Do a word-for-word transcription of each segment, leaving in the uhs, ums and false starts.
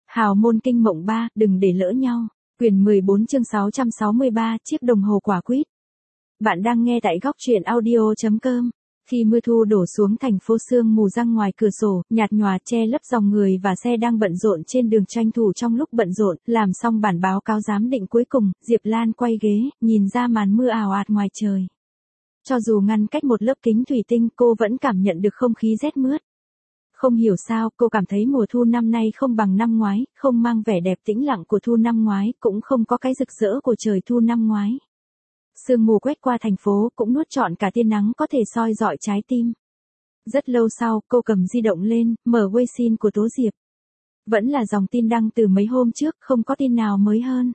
Hào môn kinh mộng ba, đừng để lỡ nhau. Quyển mười bốn chương sáu trăm sáu mươi ba, chiếc đồng hồ quả quýt. Bạn đang nghe tại góc truyện audio chấm com. Khi mưa thu đổ xuống, thành phố sương mù răng ngoài cửa sổ, nhạt nhòa che lấp dòng người và xe đang bận rộn trên đường. Tranh thủ trong lúc bận rộn, làm xong bản báo cáo giám định cuối cùng, Diệp Lan quay ghế, nhìn ra màn mưa ào ạt ngoài trời. Cho dù ngăn cách một lớp kính thủy tinh, cô vẫn cảm nhận được không khí rét mướt. Không hiểu sao, cô cảm thấy mùa thu năm nay không bằng năm ngoái, không mang vẻ đẹp tĩnh lặng của thu năm ngoái, cũng không có cái rực rỡ của trời thu năm ngoái. Sương mù quét qua thành phố cũng nuốt trọn cả tia nắng có thể soi rọi trái tim. Rất lâu sau, cô cầm di động lên, mở Weixin của Tố Diệp. Vẫn là dòng tin đăng từ mấy hôm trước, không có tin nào mới hơn.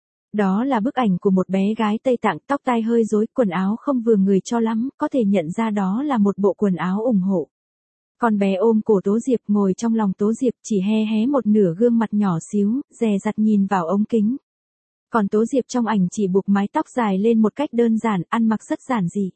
Đó là bức ảnh của một bé gái Tây Tạng, tóc tai hơi rối, quần áo không vừa người cho lắm, có thể nhận ra đó là một bộ quần áo ủng hộ. Con bé ôm cổ Tố Diệp, ngồi trong lòng Tố Diệp, chỉ hé hé một nửa gương mặt nhỏ xíu, dè dặt nhìn vào ống kính. Còn Tố Diệp trong ảnh chỉ buộc mái tóc dài lên một cách đơn giản, ăn mặc rất giản dị.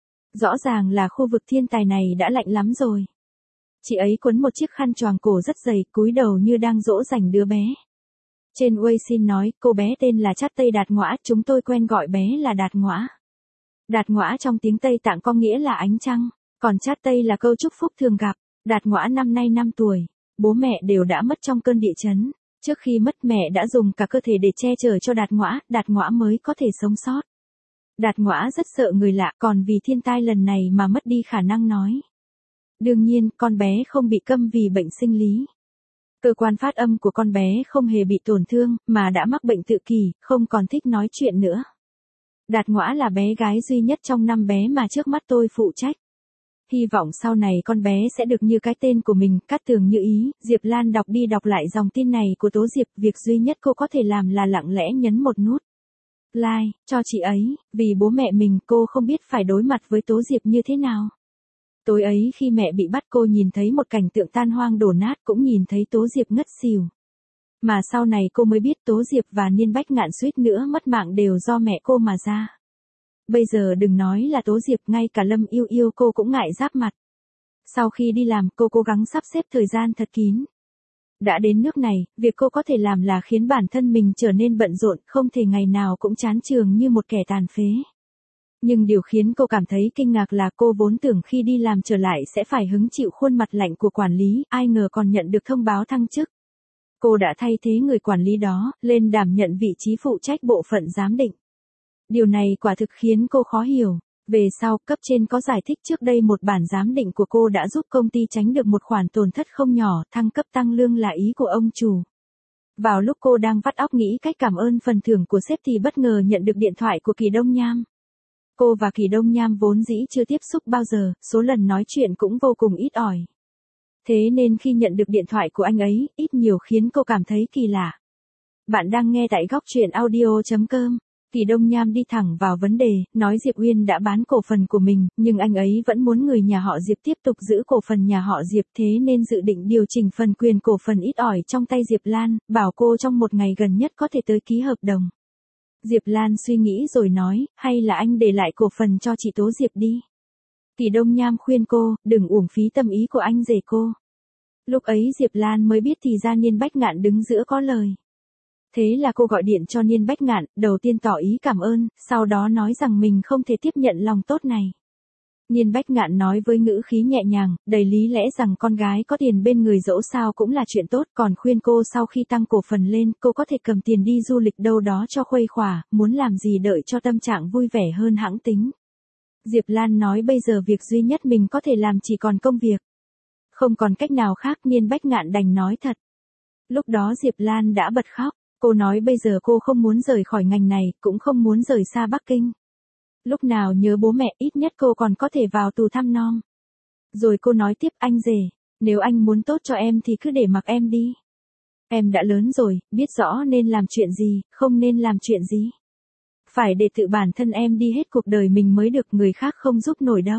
Rõ ràng là khu vực thiên tài này đã lạnh lắm rồi. Chị ấy quấn một chiếc khăn choàng cổ rất dày, cúi đầu như đang dỗ dành đứa bé. Trên Weixin nói, cô bé tên là Chát Tây Đạt Ngõa, chúng tôi quen gọi bé là Đạt Ngõa. Đạt Ngõa trong tiếng Tây Tạng có nghĩa là ánh trăng, còn Chát Tây là câu chúc phúc thường gặp. Đạt Ngõa năm nay năm tuổi, bố mẹ đều đã mất trong cơn địa chấn. Trước khi mất, mẹ đã dùng cả cơ thể để che chở cho Đạt Ngõa, Đạt Ngõa mới có thể sống sót. Đạt Ngõa rất sợ người lạ, còn vì thiên tai lần này mà mất đi khả năng nói. Đương nhiên, con bé không bị câm vì bệnh sinh lý. Cơ quan phát âm của con bé không hề bị tổn thương, mà đã mắc bệnh tự kỷ, không còn thích nói chuyện nữa. Đạt Ngõa là bé gái duy nhất trong năm bé mà trước mắt tôi phụ trách. Hy vọng sau này con bé sẽ được như cái tên của mình, Cát Tường Như Ý. Diệp Lan đọc đi đọc lại dòng tin này của Tố Diệp, việc duy nhất cô có thể làm là lặng lẽ nhấn một nút like cho chị ấy, vì bố mẹ mình cô không biết phải đối mặt với Tố Diệp như thế nào. Tối ấy khi mẹ bị bắt, cô nhìn thấy một cảnh tượng tan hoang đổ nát, cũng nhìn thấy Tố Diệp ngất xỉu. Mà sau này cô mới biết Tố Diệp và Niên Bách Ngạn suýt nữa mất mạng đều do mẹ cô mà ra. Bây giờ đừng nói là Tố Diệp, ngay cả Lâm Yêu Yêu cô cũng ngại giáp mặt. Sau khi đi làm, cô cố gắng sắp xếp thời gian thật kín. Đã đến nước này, việc cô có thể làm là khiến bản thân mình trở nên bận rộn, không thể ngày nào cũng chán chường như một kẻ tàn phế. Nhưng điều khiến cô cảm thấy kinh ngạc là cô vốn tưởng khi đi làm trở lại sẽ phải hứng chịu khuôn mặt lạnh của quản lý, ai ngờ còn nhận được thông báo thăng chức. Cô đã thay thế người quản lý đó, lên đảm nhận vị trí phụ trách bộ phận giám định. Điều này quả thực khiến cô khó hiểu. Về sau, cấp trên có giải thích trước đây một bản giám định của cô đã giúp công ty tránh được một khoản tổn thất không nhỏ, thăng cấp tăng lương là ý của ông chủ. Vào lúc cô đang vắt óc nghĩ cách cảm ơn phần thưởng của sếp thì bất ngờ nhận được điện thoại của Kỳ Đông Nham. Cô và Kỳ Đông Nham vốn dĩ chưa tiếp xúc bao giờ, số lần nói chuyện cũng vô cùng ít ỏi. Thế nên khi nhận được điện thoại của anh ấy, ít nhiều khiến cô cảm thấy kỳ lạ. Bạn đang nghe tại góc truyện audio chấm com. Kỳ Đông Nham đi thẳng vào vấn đề, nói Diệp Uyên đã bán cổ phần của mình, nhưng anh ấy vẫn muốn người nhà họ Diệp tiếp tục giữ cổ phần nhà họ Diệp, thế nên dự định điều chỉnh phần quyền cổ phần ít ỏi trong tay Diệp Lan, bảo cô trong một ngày gần nhất có thể tới ký hợp đồng. Diệp Lan suy nghĩ rồi nói, hay là anh để lại cổ phần cho chị Tố Diệp đi. Kỳ Đông Nham khuyên cô, đừng uổng phí tâm ý của anh rể cô. Lúc ấy Diệp Lan mới biết thì ra Niên Bách Ngạn đứng giữa có lời. Thế là cô gọi điện cho Niên Bách Ngạn, đầu tiên tỏ ý cảm ơn, sau đó nói rằng mình không thể tiếp nhận lòng tốt này. Niên Bách Ngạn nói với ngữ khí nhẹ nhàng, đầy lý lẽ rằng con gái có tiền bên người dẫu sao cũng là chuyện tốt, còn khuyên cô sau khi tăng cổ phần lên, cô có thể cầm tiền đi du lịch đâu đó cho khuây khỏa, muốn làm gì đợi cho tâm trạng vui vẻ hơn hãng tính. Diệp Lan nói bây giờ việc duy nhất mình có thể làm chỉ còn công việc. Không còn cách nào khác, Niên Bách Ngạn đành nói thật. Lúc đó Diệp Lan đã bật khóc. Cô nói bây giờ cô không muốn rời khỏi ngành này, cũng không muốn rời xa Bắc Kinh. Lúc nào nhớ bố mẹ, ít nhất cô còn có thể vào tù thăm nom. Rồi cô nói tiếp, anh rể, nếu anh muốn tốt cho em thì cứ để mặc em đi. Em đã lớn rồi, biết rõ nên làm chuyện gì, không nên làm chuyện gì. Phải để tự bản thân em đi hết cuộc đời mình mới được, người khác không giúp nổi đâu.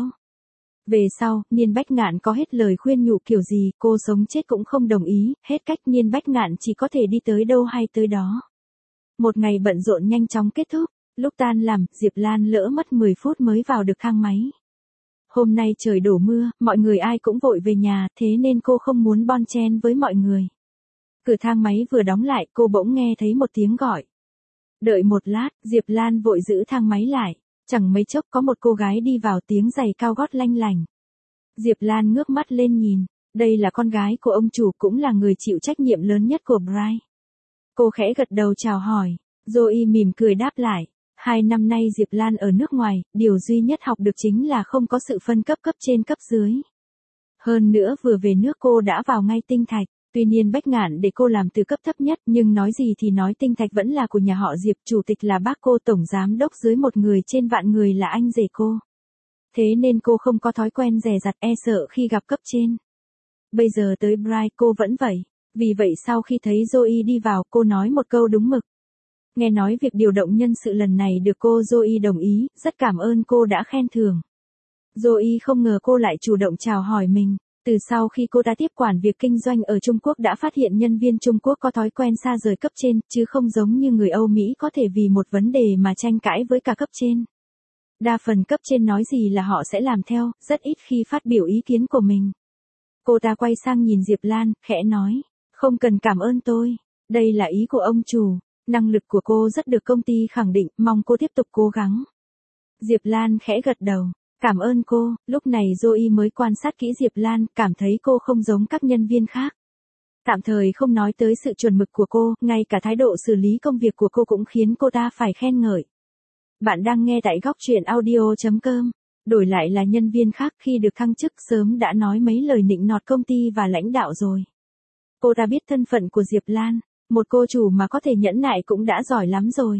Về sau, Niên Bách Ngạn có hết lời khuyên nhủ kiểu gì, cô sống chết cũng không đồng ý, hết cách Niên Bách Ngạn chỉ có thể đi tới đâu hay tới đó. Một ngày bận rộn nhanh chóng kết thúc, lúc tan làm, Diệp Lan lỡ mất mười phút mới vào được thang máy. Hôm nay trời đổ mưa, mọi người ai cũng vội về nhà, thế nên cô không muốn bon chen với mọi người. Cửa thang máy vừa đóng lại, cô bỗng nghe thấy một tiếng gọi. Đợi một lát, Diệp Lan vội giữ thang máy lại. Chẳng mấy chốc có một cô gái đi vào, tiếng giày cao gót lanh lành. Diệp Lan ngước mắt lên nhìn. Đây là con gái của ông chủ, cũng là người chịu trách nhiệm lớn nhất của Bright. Cô khẽ gật đầu chào hỏi. Zoe mỉm cười đáp lại. Hai năm nay Diệp Lan ở nước ngoài, điều duy nhất học được chính là không có sự phân cấp cấp trên cấp dưới. Hơn nữa vừa về nước cô đã vào ngay Tinh Thạch. Tuy nhiên Bách Ngạn để cô làm từ cấp thấp nhất, nhưng nói gì thì nói Tinh Thạch vẫn là của nhà họ Diệp, chủ tịch là bác cô, tổng giám đốc dưới một người trên vạn người là anh rể cô. Thế nên cô không có thói quen dè dặt e sợ khi gặp cấp trên. Bây giờ tới Bright cô vẫn vậy. Vì vậy sau khi thấy Zoe đi vào, cô nói một câu đúng mực. Nghe nói việc điều động nhân sự lần này được cô Zoe đồng ý, rất cảm ơn cô đã khen thưởng. Zoe không ngờ cô lại chủ động chào hỏi mình. Từ sau khi cô đã tiếp quản việc kinh doanh ở Trung Quốc đã phát hiện nhân viên Trung Quốc có thói quen xa rời cấp trên, chứ không giống như người Âu Mỹ có thể vì một vấn đề mà tranh cãi với cả cấp trên. Đa phần cấp trên nói gì là họ sẽ làm theo, rất ít khi phát biểu ý kiến của mình. Cô ta quay sang nhìn Diệp Lan, khẽ nói, không cần cảm ơn tôi, đây là ý của ông chủ, năng lực của cô rất được công ty khẳng định, mong cô tiếp tục cố gắng. Diệp Lan khẽ gật đầu. Cảm ơn cô, lúc này Zoe mới quan sát kỹ Diệp Lan, cảm thấy cô không giống các nhân viên khác. Tạm thời không nói tới sự chuẩn mực của cô, ngay cả thái độ xử lý công việc của cô cũng khiến cô ta phải khen ngợi. Bạn đang nghe tại góc truyện audio chấm com. Đổi lại là nhân viên khác khi được thăng chức sớm đã nói mấy lời nịnh nọt công ty và lãnh đạo rồi. Cô ta biết thân phận của Diệp Lan, một cô chủ mà có thể nhẫn nại cũng đã giỏi lắm rồi.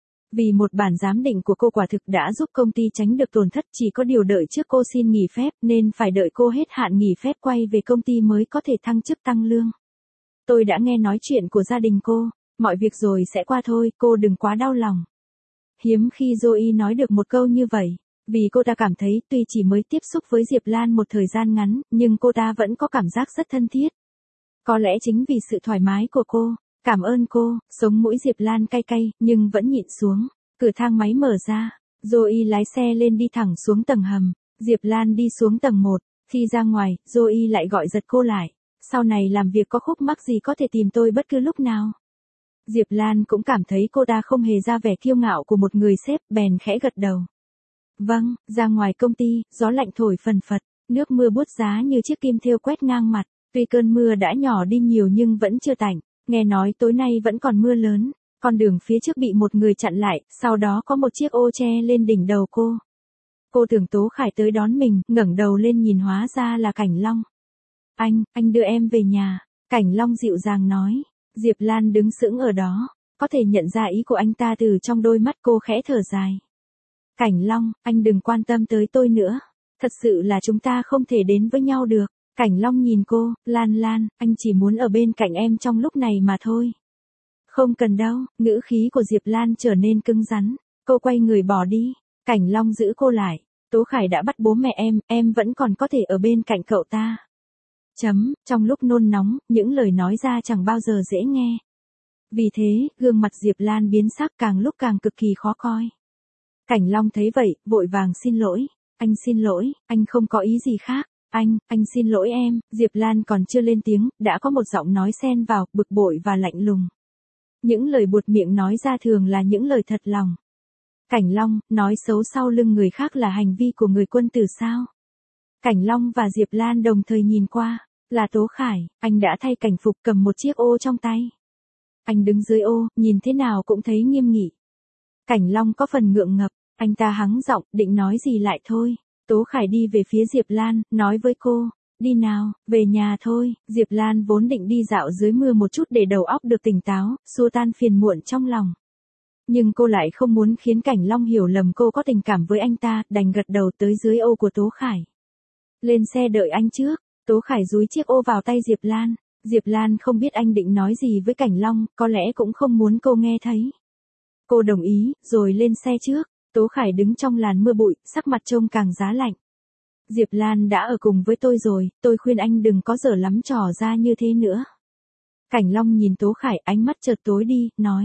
Vì một bản giám định của cô quả thực đã giúp công ty tránh được tổn thất, chỉ có điều đợi trước cô xin nghỉ phép nên phải đợi cô hết hạn nghỉ phép quay về công ty mới có thể thăng chức tăng lương. Tôi đã nghe nói chuyện của gia đình cô, mọi việc rồi sẽ qua thôi, cô đừng quá đau lòng. Hiếm khi Zoe nói được một câu như vậy, vì cô ta cảm thấy tuy chỉ mới tiếp xúc với Diệp Lan một thời gian ngắn, nhưng cô ta vẫn có cảm giác rất thân thiết. Có lẽ chính vì sự thoải mái của cô. Cảm ơn cô, sống mũi Diệp Lan cay cay, nhưng vẫn nhịn xuống. Cửa thang máy mở ra, Zoe lái xe lên đi thẳng xuống tầng hầm, Diệp Lan đi xuống tầng một, khi ra ngoài, Zoe lại gọi giật cô lại. Sau này làm việc có khúc mắc gì có thể tìm tôi bất cứ lúc nào. Diệp Lan cũng cảm thấy cô ta không hề ra vẻ kiêu ngạo của một người sếp, bèn khẽ gật đầu. Vâng, ra ngoài công ty, gió lạnh thổi phần phật, nước mưa buốt giá như chiếc kim thêu quét ngang mặt, tuy cơn mưa đã nhỏ đi nhiều nhưng vẫn chưa tạnh. Nghe nói tối nay vẫn còn mưa lớn, con đường phía trước bị một người chặn lại, sau đó có một chiếc ô che lên đỉnh đầu cô. Cô tưởng Tố Khải tới đón mình, ngẩng đầu lên nhìn hóa ra là Cảnh Long. Anh, anh đưa em về nhà, Cảnh Long dịu dàng nói. Diệp Lan đứng sững ở đó, có thể nhận ra ý của anh ta từ trong đôi mắt cô khẽ thở dài. Cảnh Long, anh đừng quan tâm tới tôi nữa, thật sự là chúng ta không thể đến với nhau được. Cảnh Long nhìn cô, Lan Lan, anh chỉ muốn ở bên cạnh em trong lúc này mà thôi. Không cần đâu, ngữ khí của Diệp Lan trở nên cứng rắn, cô quay người bỏ đi, Cảnh Long giữ cô lại, Tố Khải đã bắt bố mẹ em, em vẫn còn có thể ở bên cạnh cậu ta. Chấm, trong lúc nôn nóng, những lời nói ra chẳng bao giờ dễ nghe. Vì thế, gương mặt Diệp Lan biến sắc càng lúc càng cực kỳ khó coi. Cảnh Long thấy vậy, vội vàng xin lỗi, anh xin lỗi, anh không có ý gì khác. Anh, anh xin lỗi em, Diệp Lan còn chưa lên tiếng, đã có một giọng nói xen vào, bực bội và lạnh lùng. Những lời buột miệng nói ra thường là những lời thật lòng. Cảnh Long, nói xấu sau lưng người khác là hành vi của người quân tử sao? Cảnh Long và Diệp Lan đồng thời nhìn qua, là Tố Khải, anh đã thay cảnh phục cầm một chiếc ô trong tay. Anh đứng dưới ô, nhìn thế nào cũng thấy nghiêm nghị. Cảnh Long có phần ngượng ngập, anh ta hắng giọng, định nói gì lại thôi. Tố Khải đi về phía Diệp Lan, nói với cô, đi nào, về nhà thôi. Diệp Lan vốn định đi dạo dưới mưa một chút để đầu óc được tỉnh táo, xua tan phiền muộn trong lòng. Nhưng cô lại không muốn khiến Cảnh Long hiểu lầm cô có tình cảm với anh ta, đành gật đầu tới dưới ô của Tố Khải. Lên xe đợi anh trước, Tố Khải dúi chiếc ô vào tay Diệp Lan. Diệp Lan không biết anh định nói gì với Cảnh Long, có lẽ cũng không muốn cô nghe thấy. Cô đồng ý, rồi lên xe trước. Tố Khải đứng trong làn mưa bụi, sắc mặt trông càng giá lạnh. Diệp Lan đã ở cùng với tôi rồi, tôi khuyên anh đừng có dở lắm trò ra như thế nữa. Cảnh Long nhìn Tố Khải, ánh mắt chợt tối đi, nói.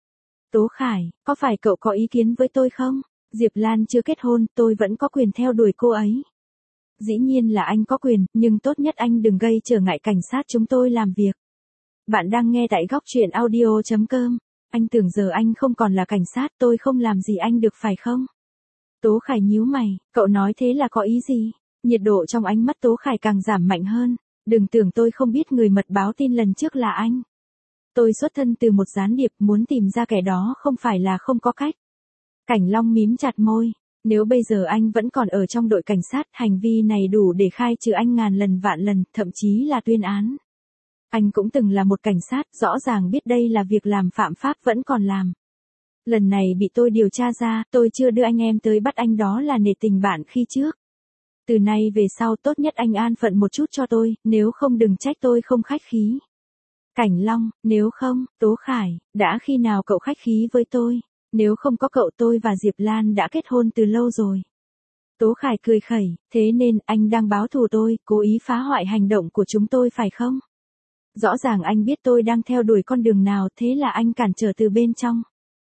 Tố Khải, có phải cậu có ý kiến với tôi không? Diệp Lan chưa kết hôn, tôi vẫn có quyền theo đuổi cô ấy. Dĩ nhiên là anh có quyền, nhưng tốt nhất anh đừng gây trở ngại cảnh sát chúng tôi làm việc. Bạn đang nghe tại góc truyện audio chấm com. Anh tưởng giờ anh không còn là cảnh sát, tôi không làm gì anh được phải không? Tố Khải nhíu mày, cậu nói thế là có ý gì? Nhiệt độ trong ánh mắt Tố Khải càng giảm mạnh hơn. Đừng tưởng tôi không biết người mật báo tin lần trước là anh. Tôi xuất thân từ một gián điệp, muốn tìm ra kẻ đó không phải là không có cách. Cảnh Long mím chặt môi. Nếu bây giờ anh vẫn còn ở trong đội cảnh sát, hành vi này đủ để khai trừ anh ngàn lần vạn lần, thậm chí là tuyên án. Anh cũng từng là một cảnh sát, rõ ràng biết đây là việc làm phạm pháp vẫn còn làm. Lần này bị tôi điều tra ra, tôi chưa đưa anh em tới bắt anh, đó là nể tình bạn khi trước. Từ nay về sau tốt nhất anh an phận một chút cho tôi, nếu không đừng trách tôi không khách khí. Cảnh Long, nếu không, Tố Khải, đã khi nào cậu khách khí với tôi? Nếu không có cậu tôi và Diệp Lan đã kết hôn từ lâu rồi. Tố Khải cười khẩy, thế nên anh đang báo thù tôi, cố ý phá hoại hành động của chúng tôi phải không? Rõ ràng anh biết tôi đang theo đuổi con đường nào, thế là anh cản trở từ bên trong.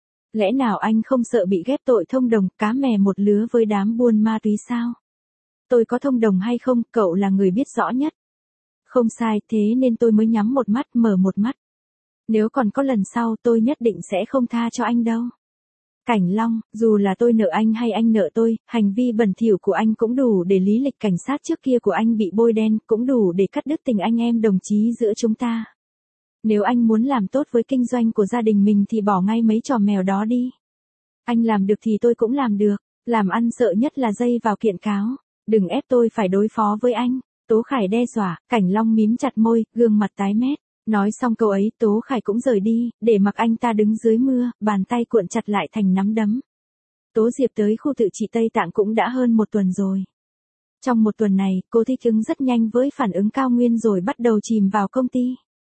Lẽ nào anh không sợ bị ghép tội thông đồng, cá mè một lứa với đám buôn ma túy sao? Tôi có thông đồng hay không, cậu là người biết rõ nhất. Không sai, thế nên tôi mới nhắm một mắt mở một mắt. Nếu còn có lần sau tôi nhất định sẽ không tha cho anh đâu. Cảnh Long, dù là tôi nợ anh hay anh nợ tôi, hành vi bẩn thỉu của anh cũng đủ để lý lịch cảnh sát trước kia của anh bị bôi đen, cũng đủ để cắt đứt tình anh em đồng chí giữa chúng ta. Nếu anh muốn làm tốt với kinh doanh của gia đình mình thì bỏ ngay mấy trò mèo đó đi. Anh làm được thì tôi cũng làm được, làm ăn sợ nhất là dây vào kiện cáo. Đừng ép tôi phải đối phó với anh. Tố Khải đe dọa, Cảnh Long mím chặt môi, gương mặt tái mét. Nói xong câu ấy, Tố Khải cũng rời đi, để mặc anh ta đứng dưới mưa, bàn tay cuộn chặt lại thành nắm đấm. Tố Diệp tới khu tự trị Tây Tạng cũng đã hơn một tuần rồi. Trong một tuần này, cô thích ứng rất nhanh với phản ứng cao nguyên rồi bắt đầu chìm vào công ty.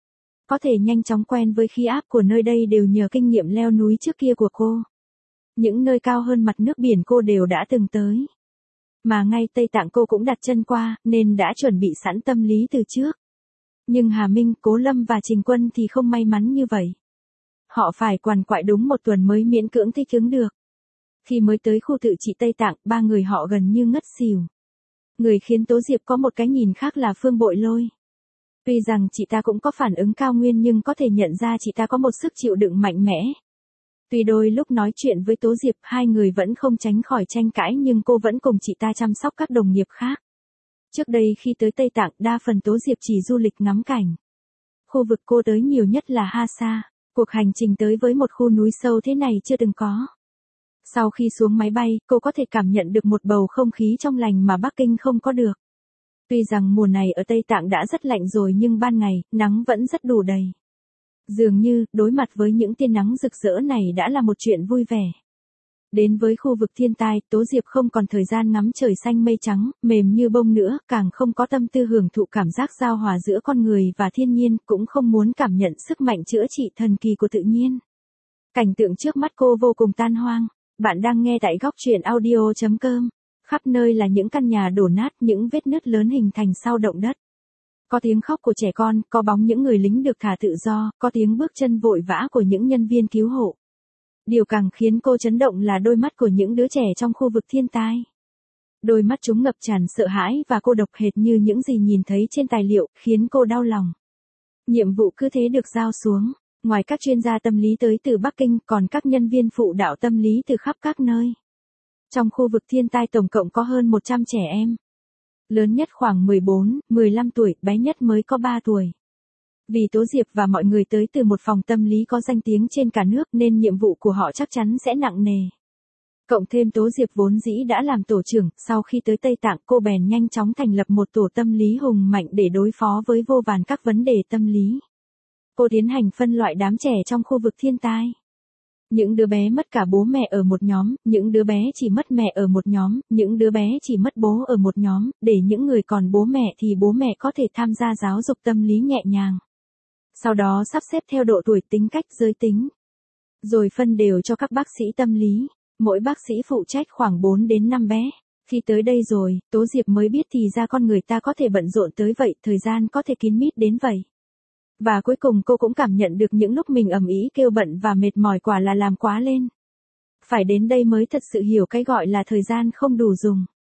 Có thể nhanh chóng quen với khí áp của nơi đây đều nhờ kinh nghiệm leo núi trước kia của cô. Những nơi cao hơn mặt nước biển cô đều đã từng tới. Mà ngay Tây Tạng cô cũng đặt chân qua, nên đã chuẩn bị sẵn tâm lý từ trước. Nhưng Hà Minh, Cố Lâm và Trình Quân thì không may mắn như vậy. Họ phải quằn quại đúng một tuần mới miễn cưỡng thích ứng được. Khi mới tới khu tự trị Tây Tạng, ba người họ gần như ngất xỉu. Người khiến Tố Diệp có một cái nhìn khác là Phương Bội Lôi. Tuy rằng chị ta cũng có phản ứng cao nguyên nhưng có thể nhận ra chị ta có một sức chịu đựng mạnh mẽ. Tuy đôi lúc nói chuyện với Tố Diệp hai người vẫn không tránh khỏi tranh cãi nhưng cô vẫn cùng chị ta chăm sóc các đồng nghiệp khác. Trước đây khi tới Tây Tạng đa phần Tố Diệp chỉ du lịch ngắm cảnh. Khu vực cô tới nhiều nhất là Ha Sa, cuộc hành trình tới với một khu núi sâu thế này chưa từng có. Sau khi xuống máy bay, cô có thể cảm nhận được một bầu không khí trong lành mà Bắc Kinh không có được. Tuy rằng mùa này ở Tây Tạng đã rất lạnh rồi nhưng ban ngày, nắng vẫn rất đủ đầy. Dường như, đối mặt với những tia nắng rực rỡ này đã là một chuyện vui vẻ. Đến với khu vực thiên tai, Tố Diệp không còn thời gian ngắm trời xanh mây trắng, mềm như bông nữa, càng không có tâm tư hưởng thụ cảm giác giao hòa giữa con người và thiên nhiên, cũng không muốn cảm nhận sức mạnh chữa trị thần kỳ của tự nhiên. Cảnh tượng trước mắt cô vô cùng tan hoang. Bạn đang nghe tại góc truyện audio chấm com. Khắp nơi là những căn nhà đổ nát, những vết nứt lớn hình thành sau động đất. Có tiếng khóc của trẻ con, có bóng những người lính được thả tự do, có tiếng bước chân vội vã của những nhân viên cứu hộ. Điều càng khiến cô chấn động là đôi mắt của những đứa trẻ trong khu vực thiên tai. Đôi mắt chúng ngập tràn sợ hãi và cô độc hệt như những gì nhìn thấy trên tài liệu, khiến cô đau lòng. Nhiệm vụ cứ thế được giao xuống. Ngoài các chuyên gia tâm lý tới từ Bắc Kinh, còn các nhân viên phụ đạo tâm lý từ khắp các nơi. Trong khu vực thiên tai tổng cộng có hơn một trăm trẻ em. Lớn nhất khoảng mười bốn, mười lăm tuổi, bé nhất mới có ba tuổi. Vì Tố Diệp và mọi người tới từ một phòng tâm lý có danh tiếng trên cả nước nên nhiệm vụ của họ chắc chắn sẽ nặng nề. Cộng thêm Tố Diệp vốn dĩ đã làm tổ trưởng, sau khi tới Tây Tạng cô bèn nhanh chóng thành lập một tổ tâm lý hùng mạnh để đối phó với vô vàn các vấn đề tâm lý. Cô tiến hành phân loại đám trẻ trong khu vực thiên tai. Những đứa bé mất cả bố mẹ ở một nhóm, những đứa bé chỉ mất mẹ ở một nhóm, những đứa bé chỉ mất bố ở một nhóm, để những người còn bố mẹ thì bố mẹ có thể tham gia giáo dục tâm lý nhẹ nhàng. Sau đó sắp xếp theo độ tuổi, tính cách, giới tính. Rồi phân đều cho các bác sĩ tâm lý, mỗi bác sĩ phụ trách khoảng bốn đến năm bé. Khi tới đây rồi, Tố Diệp mới biết thì ra con người ta có thể bận rộn tới vậy, thời gian có thể kín mít đến vậy. Và cuối cùng cô cũng cảm nhận được những lúc mình ầm ĩ kêu bận và mệt mỏi quả là làm quá lên. Phải đến đây mới thật sự hiểu cái gọi là thời gian không đủ dùng.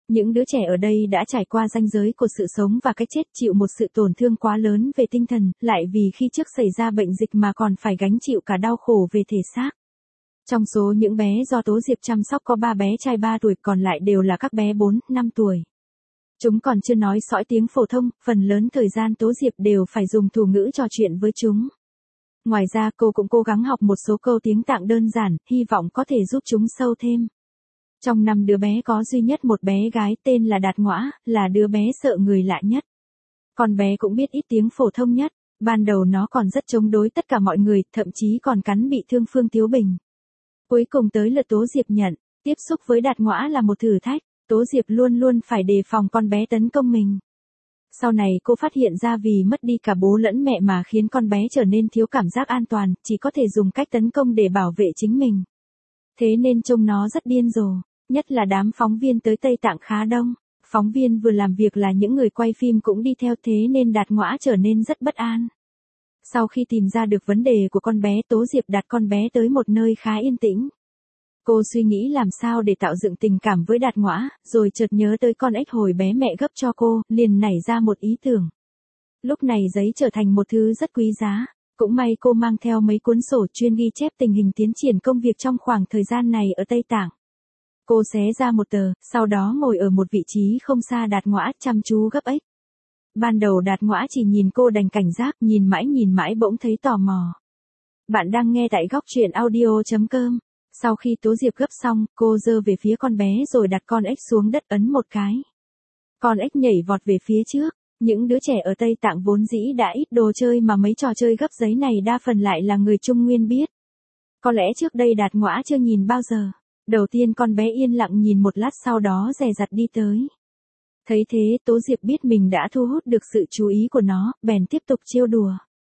Những đứa trẻ ở đây đã trải qua ranh giới của sự sống và cái chết, chịu một sự tổn thương quá lớn về tinh thần, lại vì khi trước xảy ra bệnh dịch mà còn phải gánh chịu cả đau khổ về thể xác. Trong số những bé do Tố Diệp chăm sóc có ba bé trai ba tuổi, còn lại đều là các bé bốn, năm tuổi. Chúng còn chưa nói sõi tiếng phổ thông, phần lớn thời gian Tố Diệp đều phải dùng thủ ngữ trò chuyện với chúng. Ngoài ra cô cũng cố gắng học một số câu tiếng Tạng đơn giản, hy vọng có thể giúp chúng sâu thêm. Trong năm đứa bé có duy nhất một bé gái tên là Đạt Ngoã, là đứa bé sợ người lạ nhất. Con bé cũng biết ít tiếng phổ thông nhất, ban đầu nó còn rất chống đối tất cả mọi người, thậm chí còn cắn bị thương Phương Tiếu Bình. Cuối cùng tới lượt Tố Diệp nhận, tiếp xúc với Đạt Ngoã là một thử thách, Tố Diệp luôn luôn phải đề phòng con bé tấn công mình. Sau này cô phát hiện ra vì mất đi cả bố lẫn mẹ mà khiến con bé trở nên thiếu cảm giác an toàn, chỉ có thể dùng cách tấn công để bảo vệ chính mình. Thế nên trông nó rất điên rồ, nhất là đám phóng viên tới Tây Tạng khá đông. Phóng viên vừa làm việc là những người quay phim cũng đi theo, thế nên Đạt Ngoã trở nên rất bất an. Sau khi tìm ra được vấn đề của con bé, Tố Diệp đặt con bé tới một nơi khá yên tĩnh. Cô suy nghĩ làm sao để tạo dựng tình cảm với Đạt Ngoã, rồi chợt nhớ tới con ếch hồi bé mẹ gấp cho cô, liền nảy ra một ý tưởng. Lúc này giấy trở thành một thứ rất quý giá. Cũng may cô mang theo mấy cuốn sổ chuyên ghi chép tình hình tiến triển công việc trong khoảng thời gian này ở Tây Tạng. Cô xé ra một tờ, sau đó ngồi ở một vị trí không xa Đạt Ngoã, chăm chú gấp ếch. Ban đầu Đạt Ngoã chỉ nhìn cô đành cảnh giác, nhìn mãi nhìn mãi bỗng thấy tò mò. Bạn đang nghe tại góc truyện audio chấm com. Sau khi Tố Diệp gấp xong, cô giơ về phía con bé rồi đặt con ếch xuống đất, ấn một cái. Con ếch nhảy vọt về phía trước. Những đứa trẻ ở Tây Tạng vốn dĩ đã ít đồ chơi mà mấy trò chơi gấp giấy này đa phần lại là người Trung Nguyên biết. Có lẽ trước đây Đạt Ngoã chưa nhìn bao giờ. Đầu tiên con bé yên lặng nhìn một lát, sau đó dè dặt đi tới. Thấy thế, Tố Diệp biết mình đã thu hút được sự chú ý của nó, bèn tiếp tục trêu đùa.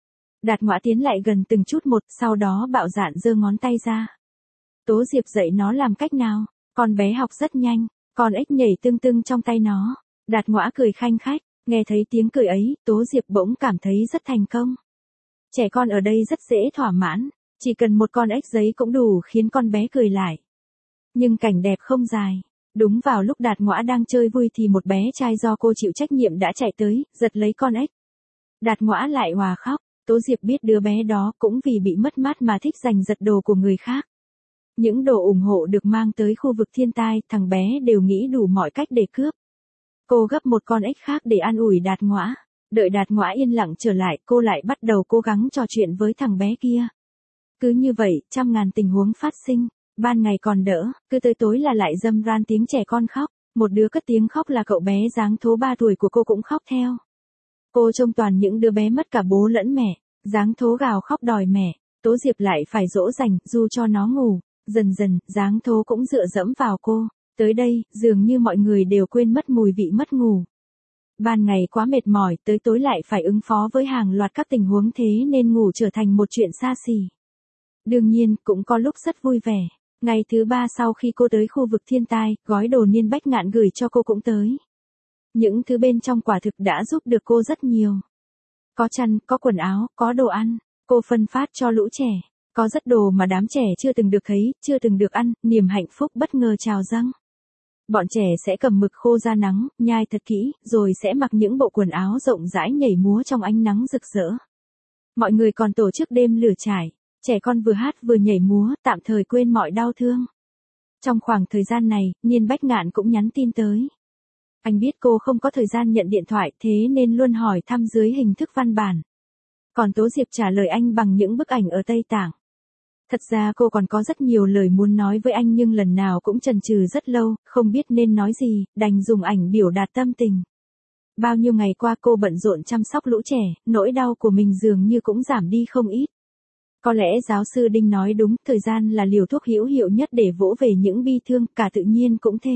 Đạt Ngoã tiến lại gần từng chút một, sau đó bạo dạn giơ ngón tay ra. Tố Diệp dạy nó làm cách nào, con bé học rất nhanh, con ếch nhảy tưng tưng trong tay nó. Đạt Ngoã cười khanh khách, nghe thấy tiếng cười ấy, Tố Diệp bỗng cảm thấy rất thành công. Trẻ con ở đây rất dễ thỏa mãn, chỉ cần một con ếch giấy cũng đủ khiến con bé cười lại. Nhưng cảnh đẹp không dài. Đúng vào lúc Đạt Ngoã đang chơi vui thì một bé trai do cô chịu trách nhiệm đã chạy tới, giật lấy con ếch. Đạt Ngoã lại òa khóc, Tố Diệp biết đứa bé đó cũng vì bị mất mát mà thích giành giật đồ của người khác. Những đồ ủng hộ được mang tới khu vực thiên tai, thằng bé đều nghĩ đủ mọi cách để cướp. Cô gấp một con ếch khác để an ủi Đạt Ngoã. Đợi Đạt Ngoã yên lặng trở lại, cô lại bắt đầu cố gắng trò chuyện với thằng bé kia. Cứ như vậy, trăm ngàn tình huống phát sinh. Ban ngày còn đỡ, cứ tới tối là lại râm ran tiếng trẻ con khóc. Một đứa cất tiếng khóc là cậu bé Giáng Thố ba tuổi của cô cũng khóc theo. Cô trông toàn những đứa bé mất cả bố lẫn mẹ. Giáng Thố gào khóc đòi mẹ. Tố Diệp lại phải dỗ dành, du cho nó ngủ. Dần dần, Giáng Thố cũng dựa dẫm vào cô. Tới đây, dường như mọi người đều quên mất mùi vị mất ngủ. Ban ngày quá mệt mỏi, tới tối lại phải ứng phó với hàng loạt các tình huống, thế nên ngủ trở thành một chuyện xa xỉ. Đương nhiên, cũng có lúc rất vui vẻ. Ngày thứ ba sau khi cô tới khu vực thiên tai, gói đồ Niên Bách Ngạn gửi cho cô cũng tới. Những thứ bên trong quả thực đã giúp được cô rất nhiều. Có chăn, có quần áo, có đồ ăn. Cô phân phát cho lũ trẻ. Có rất đồ mà đám trẻ chưa từng được thấy, chưa từng được ăn, niềm hạnh phúc bất ngờ trào dâng. Bọn trẻ sẽ cầm mực khô ra nắng, nhai thật kỹ, rồi sẽ mặc những bộ quần áo rộng rãi nhảy múa trong ánh nắng rực rỡ. Mọi người còn tổ chức đêm lửa trải. Trẻ con vừa hát vừa nhảy múa, tạm thời quên mọi đau thương. Trong khoảng thời gian này, Niên Bách Ngạn cũng nhắn tin tới. Anh biết cô không có thời gian nhận điện thoại, thế nên luôn hỏi thăm dưới hình thức văn bản. Còn Tố Diệp trả lời anh bằng những bức ảnh ở Tây Tạng. Thật ra cô còn có rất nhiều lời muốn nói với anh nhưng lần nào cũng chần chừ rất lâu, không biết nên nói gì, đành dùng ảnh biểu đạt tâm tình. Bao nhiêu ngày qua cô bận rộn chăm sóc lũ trẻ, nỗi đau của mình dường như cũng giảm đi không ít. Có lẽ giáo sư Đinh nói đúng, thời gian là liều thuốc hữu hiệu nhất để vỗ về những bi thương, cả tự nhiên cũng thế.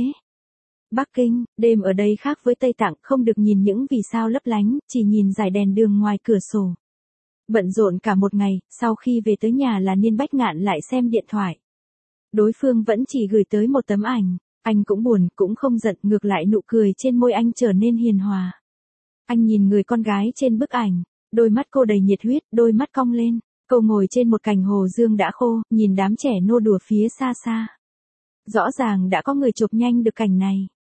Bắc Kinh, đêm ở đây khác với Tây Tạng, không được nhìn những vì sao lấp lánh, chỉ nhìn dải đèn đường ngoài cửa sổ. Bận rộn cả một ngày, sau khi về tới nhà là Niên Bách Ngạn lại xem điện thoại. Đối phương vẫn chỉ gửi tới một tấm ảnh, anh cũng buồn, cũng không giận, ngược lại nụ cười trên môi anh trở nên hiền hòa. Anh nhìn người con gái trên bức ảnh, đôi mắt cô đầy nhiệt huyết, đôi mắt cong lên. Cô ngồi trên một cành hồ dương đã khô, nhìn đám trẻ nô đùa phía xa xa. Rõ ràng đã có người chụp nhanh được cảnh này.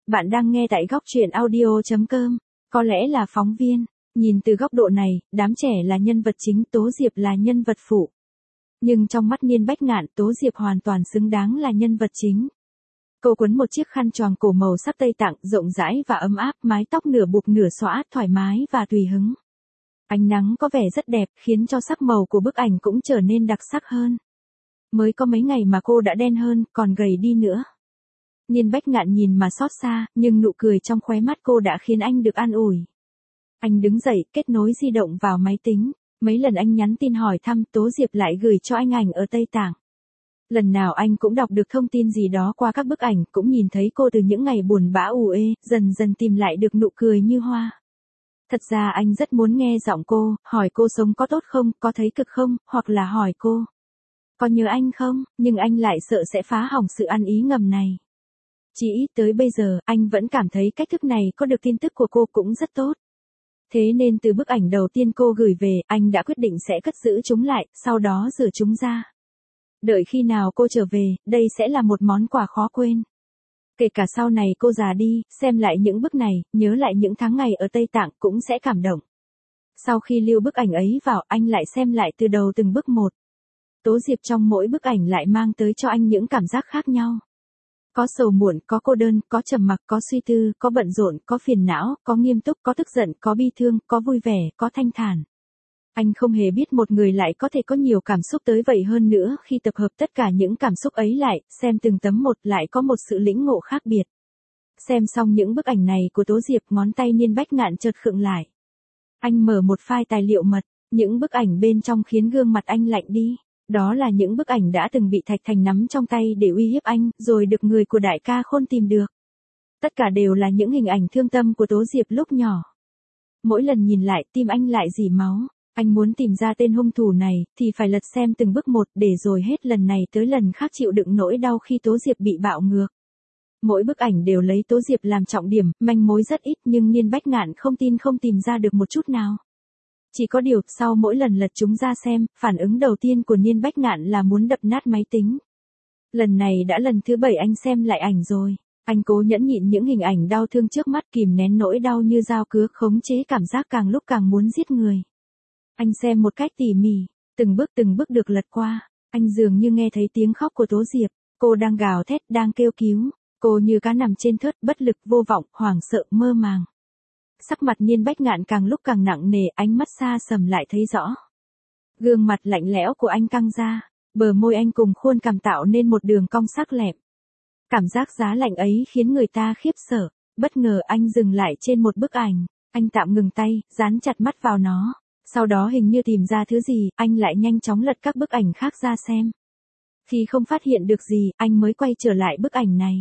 Bạn đang nghe tại góc truyện audio chấm com. Có lẽ là phóng viên. Nhìn từ góc độ này, đám trẻ là nhân vật chính, Tố Diệp là nhân vật phụ. Nhưng trong mắt Niên Bách Ngạn, Tố Diệp hoàn toàn xứng đáng là nhân vật chính. Cô quấn một chiếc khăn choàng cổ màu sắc Tây Tạng, rộng rãi và ấm áp, mái tóc nửa buộc nửa xõa, thoải mái và tùy hứng. Ánh nắng có vẻ rất đẹp, khiến cho sắc màu của bức ảnh cũng trở nên đặc sắc hơn. Mới có mấy ngày mà cô đã đen hơn, còn gầy đi nữa. Niên Bách Ngạn nhìn mà xót xa, nhưng nụ cười trong khóe mắt cô đã khiến anh được an ủi. Anh đứng dậy, kết nối di động vào máy tính. Mấy lần anh nhắn tin hỏi thăm, Tố Diệp lại gửi cho anh ảnh ở Tây Tạng. Lần nào anh cũng đọc được thông tin gì đó qua các bức ảnh, cũng nhìn thấy cô từ những ngày buồn bã ù ê, dần dần tìm lại được nụ cười như hoa. Thật ra anh rất muốn nghe giọng cô, hỏi cô sống có tốt không, có thấy cực không, hoặc là hỏi cô có nhớ anh không, nhưng anh lại sợ sẽ phá hỏng sự ăn ý ngầm này. Chỉ ít tới bây giờ, anh vẫn cảm thấy cách thức này có được tin tức của cô cũng rất tốt. Thế nên từ bức ảnh đầu tiên cô gửi về, anh đã quyết định sẽ cất giữ chúng lại, sau đó rửa chúng ra. Đợi khi nào cô trở về, đây sẽ là một món quà khó quên. Kể cả sau này cô già đi, xem lại những bức này, nhớ lại những tháng ngày ở Tây Tạng cũng sẽ cảm động. Sau khi lưu bức ảnh ấy vào, anh lại xem lại từ đầu từng bức một. Tố Diệp trong mỗi bức ảnh lại mang tới cho anh những cảm giác khác nhau. Có sầu muộn, có cô đơn, có trầm mặc, có suy tư, có bận rộn, có phiền não, có nghiêm túc, có tức giận, có bi thương, có vui vẻ, có thanh thản. Anh không hề biết một người lại có thể có nhiều cảm xúc tới vậy, hơn nữa khi tập hợp tất cả những cảm xúc ấy lại, xem từng tấm một lại có một sự lĩnh ngộ khác biệt. Xem xong những bức ảnh này của Tố Diệp, ngón tay Niên Bách Ngạn chợt khựng lại. Anh mở một file tài liệu mật, những bức ảnh bên trong khiến gương mặt anh lạnh đi. Đó là những bức ảnh đã từng bị Thạch Thành nắm trong tay để uy hiếp anh, rồi được người của đại ca Khôn tìm được. Tất cả đều là những hình ảnh thương tâm của Tố Diệp lúc nhỏ. Mỗi lần nhìn lại, tim anh lại rỉ máu. Anh muốn tìm ra tên hung thủ này, thì phải lật xem từng bức một, để rồi hết lần này tới lần khác chịu đựng nỗi đau khi Tố Diệp bị bạo ngược. Mỗi bức ảnh đều lấy Tố Diệp làm trọng điểm, manh mối rất ít, nhưng Niên Bách Ngạn không tin không tìm ra được một chút nào. Chỉ có điều, sau mỗi lần lật chúng ra xem, phản ứng đầu tiên của Niên Bách Ngạn là muốn đập nát máy tính. Lần này đã lần thứ bảy anh xem lại ảnh rồi. Anh cố nhẫn nhịn những hình ảnh đau thương trước mắt, kìm nén nỗi đau như dao cứa, khống chế cảm giác càng lúc càng muốn giết người. Anh xem một cách tỉ mỉ, từng bước từng bước được lật qua. Anh dường như nghe thấy tiếng khóc của Tố Diệp. Cô đang gào thét, đang kêu cứu. Cô như cá nằm trên thớt, bất lực, vô vọng, hoảng sợ, mơ màng. Sắc mặt Niên Bách Ngạn càng lúc càng nặng nề, ánh mắt xa sầm lại thấy rõ. Gương mặt lạnh lẽo của anh căng ra, bờ môi anh cùng khuôn cằm tạo nên một đường cong sắc lẹm. Cảm giác giá lạnh ấy khiến người ta khiếp sợ. Bất ngờ anh dừng lại trên một bức ảnh. Anh tạm ngừng tay, dán chặt mắt vào nó. Sau đó hình như tìm ra thứ gì, anh lại nhanh chóng lật các bức ảnh khác ra xem. Khi không phát hiện được gì, anh mới quay trở lại bức ảnh này.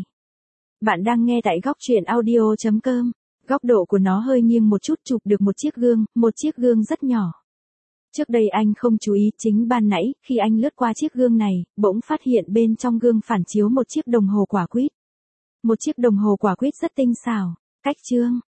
Bạn đang nghe tại góc truyện audio chấm com. Góc độ của nó hơi nghiêng một chút, chụp được một chiếc gương, một chiếc gương rất nhỏ. Trước đây anh không chú ý, chính ban nãy, khi anh lướt qua chiếc gương này, bỗng phát hiện bên trong gương phản chiếu một chiếc đồng hồ quả quýt. Một chiếc đồng hồ quả quýt rất tinh xảo. Cách chương.